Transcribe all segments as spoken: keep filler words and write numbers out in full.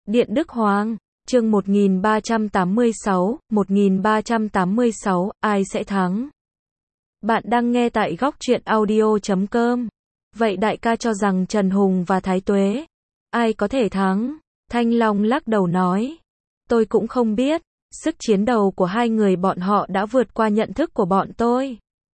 Điện Đức Hoàng, chương một nghìn ba trăm tám mươi sáu, một nghìn ba trăm tám mươi sáu, ai sẽ thắng? Bạn đang nghe tại góc truyện audio chấm com. Vậy đại ca cho rằng Trần Hùng và Thái Tuế, ai có thể thắng? Thanh Long lắc đầu nói. Tôi cũng không biết, sức chiến đấu của hai người bọn họ đã vượt qua nhận thức của bọn tôi.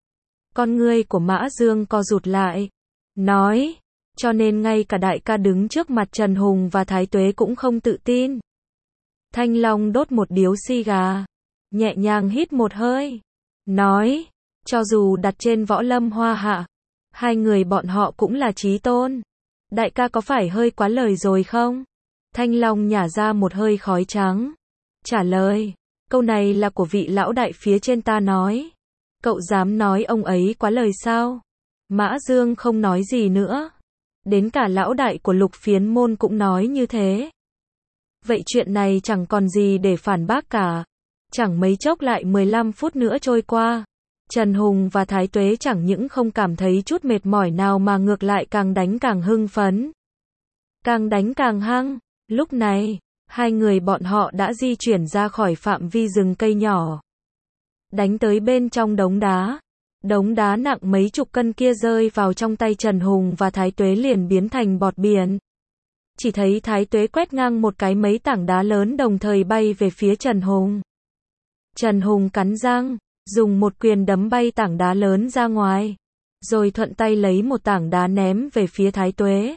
Con ngươi của Mã Dương co rụt lại. Nói, cho nên ngay cả đại ca đứng trước mặt Trần Hùng và Thái Tuế cũng không tự tin. Thanh Long đốt một điếu xì gà, nhẹ nhàng hít một hơi. Nói, cho dù đặt trên võ lâm hoa hạ, hai người bọn họ cũng là chí tôn. Đại ca có phải hơi quá lời rồi không? Thanh Long nhả ra một hơi khói trắng. Trả lời, câu này là của vị lão đại phía trên ta nói. Cậu dám nói ông ấy quá lời sao? Mã Dương không nói gì nữa. Đến cả lão đại của Lục Phiến môn cũng nói như thế. Vậy chuyện này chẳng còn gì để phản bác cả. Chẳng mấy chốc lại mười lăm phút nữa trôi qua. Trần Hùng và Thái Tuế chẳng những không cảm thấy chút mệt mỏi nào mà ngược lại càng đánh càng hưng phấn. Càng đánh càng hăng. Lúc này, hai người bọn họ đã di chuyển ra khỏi phạm vi rừng cây nhỏ. Đánh tới bên trong đống đá. Đống đá nặng mấy chục cân kia rơi vào trong tay Trần Hùng và Thái Tuế liền biến thành bọt biển. Chỉ thấy Thái Tuế quét ngang một cái mấy tảng đá lớn đồng thời bay về phía Trần Hùng. Trần Hùng cắn răng, dùng một quyền đấm bay tảng đá lớn ra ngoài. Rồi thuận tay lấy một tảng đá ném về phía Thái Tuế.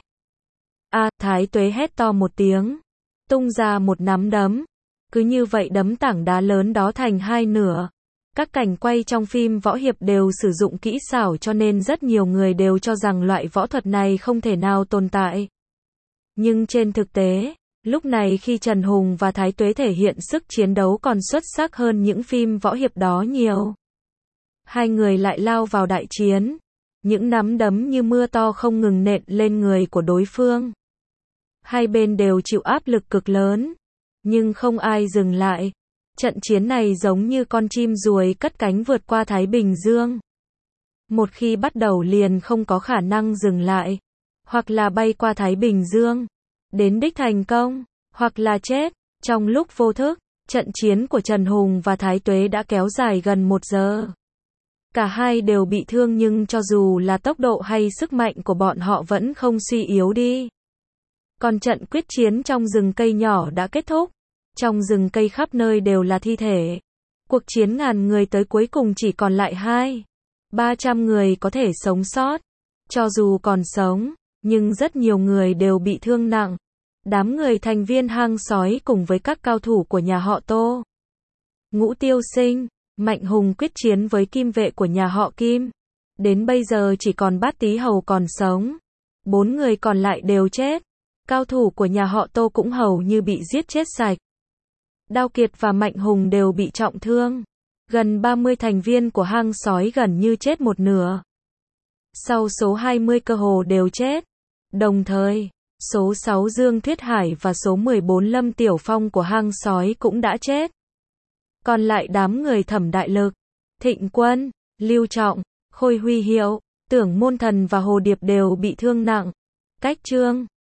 A, Thái Tuế hét to một tiếng. Tung ra một nắm đấm. Cứ như vậy đấm tảng đá lớn đó thành hai nửa. Các cảnh quay trong phim võ hiệp đều sử dụng kỹ xảo cho nên rất nhiều người đều cho rằng loại võ thuật này không thể nào tồn tại. Nhưng trên thực tế, lúc này khi Trần Hùng và Thái Tuế thể hiện sức chiến đấu còn xuất sắc hơn những phim võ hiệp đó nhiều. Hai người lại lao vào đại chiến. Những nắm đấm như mưa to không ngừng nện lên người của đối phương. Hai bên đều chịu áp lực cực lớn. Nhưng không ai dừng lại. Trận chiến này giống như con chim ruồi cất cánh vượt qua Thái Bình Dương. Một khi bắt đầu liền không có khả năng dừng lại. Hoặc là bay qua Thái Bình Dương, đến đích thành công, hoặc là chết. Trong lúc vô thức, trận chiến của Trần Hùng và Thái Tuế đã kéo dài gần một giờ. Cả hai đều bị thương nhưng cho dù là tốc độ hay sức mạnh của bọn họ vẫn không suy yếu đi. Còn trận quyết chiến trong rừng cây nhỏ đã kết thúc. Trong rừng cây khắp nơi đều là thi thể. Cuộc chiến ngàn người tới cuối cùng chỉ còn lại hai, ba trăm người có thể sống sót. Cho dù còn sống, nhưng rất nhiều người đều bị thương nặng. Đám người thành viên hang sói cùng với các cao thủ của nhà họ Tô. Ngũ Tiêu Sinh, Mạnh Hùng quyết chiến với kim vệ của nhà họ Kim. Đến bây giờ chỉ còn Bát Tý Hầu còn sống. Bốn người còn lại đều chết. Cao thủ của nhà họ Tô cũng hầu như bị giết chết sạch. Đao Kiệt và Mạnh Hùng đều bị trọng thương. Gần ba mươi thành viên của hang sói gần như chết một nửa. Sau số hai mươi cơ hồ đều chết. Đồng thời, số sáu Dương Thuyết Hải và số mười bốn Lâm Tiểu Phong của hang sói cũng đã chết. Còn lại đám người Thẩm Đại Lực, Thịnh Quân, Lưu Trọng, Khôi Huy Hiệu, Tưởng Môn Thần và Hồ Điệp đều bị thương nặng. Cách chương